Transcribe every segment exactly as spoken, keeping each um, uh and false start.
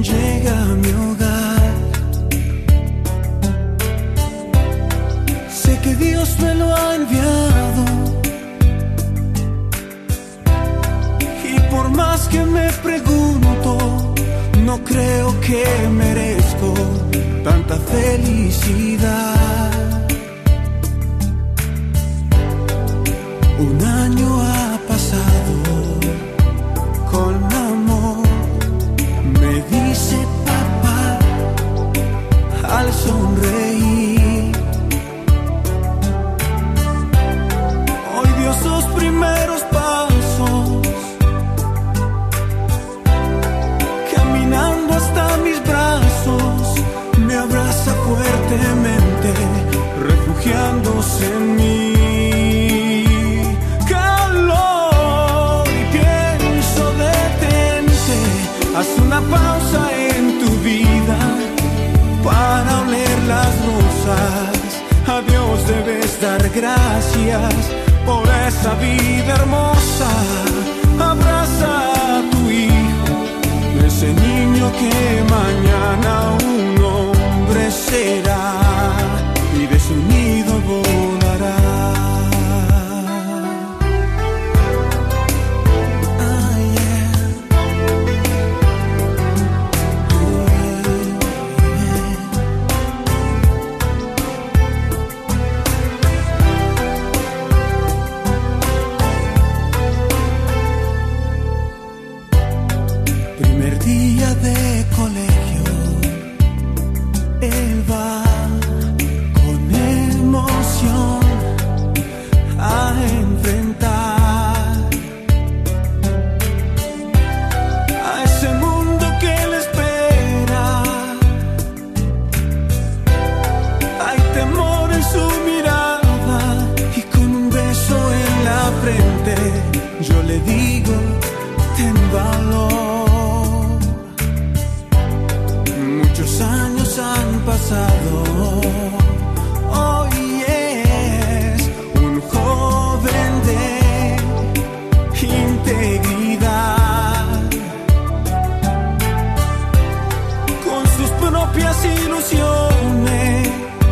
llega a mi hogar. Sé que Dios me lo ha enviado, y por más que me pregunto, no creo que merezco tanta felicidad. Un año ha pasado con amor, me dice papá al sonreír. Hoy dio sus primeros pasos, caminando hasta mis brazos, me abraza fuertemente, refugiándose en mí. Haz una pausa en tu vida para oler las rosas. A Dios debes dar gracias por esa vida hermosa. Abraza a tu hijo, ese niño que mañana un hombre será y de su nido volará. Día de colegio, él va con emoción a enfrentar a ese mundo que le espera. Hay temor en su mirada y con un beso en la frente yo le digo, ten valor. Muchos años han pasado, hoy es un joven de integridad, con sus propias ilusiones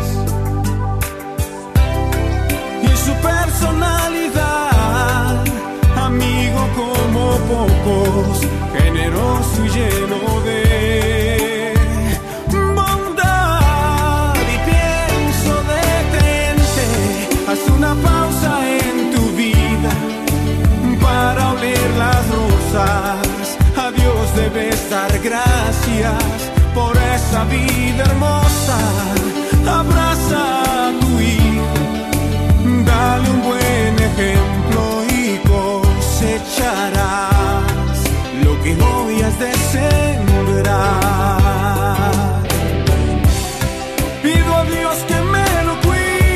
y su personalidad, amigo como pocos, generoso y lleno de una pausa en tu vida para oler las rosas. A Dios debes dar gracias por esa vida hermosa. Abraza a tu hijo, dale un buen ejemplo y cosecharás lo que hoy has de sembrar. Pido a Dios que me lo cuide,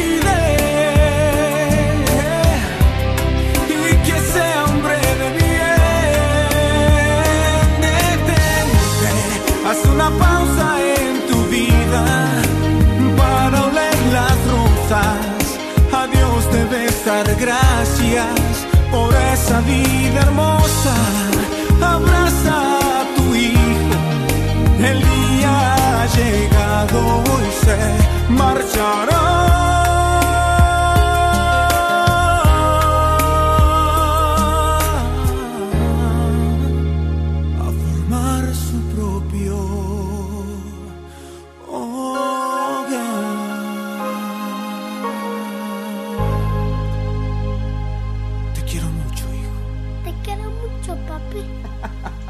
una pausa en tu vida para oler las rosas. A Dios debes dar gracias por esa vida hermosa. Abraza a tu hijo, el día ha llegado y se marchará. Te quiero mucho, papi.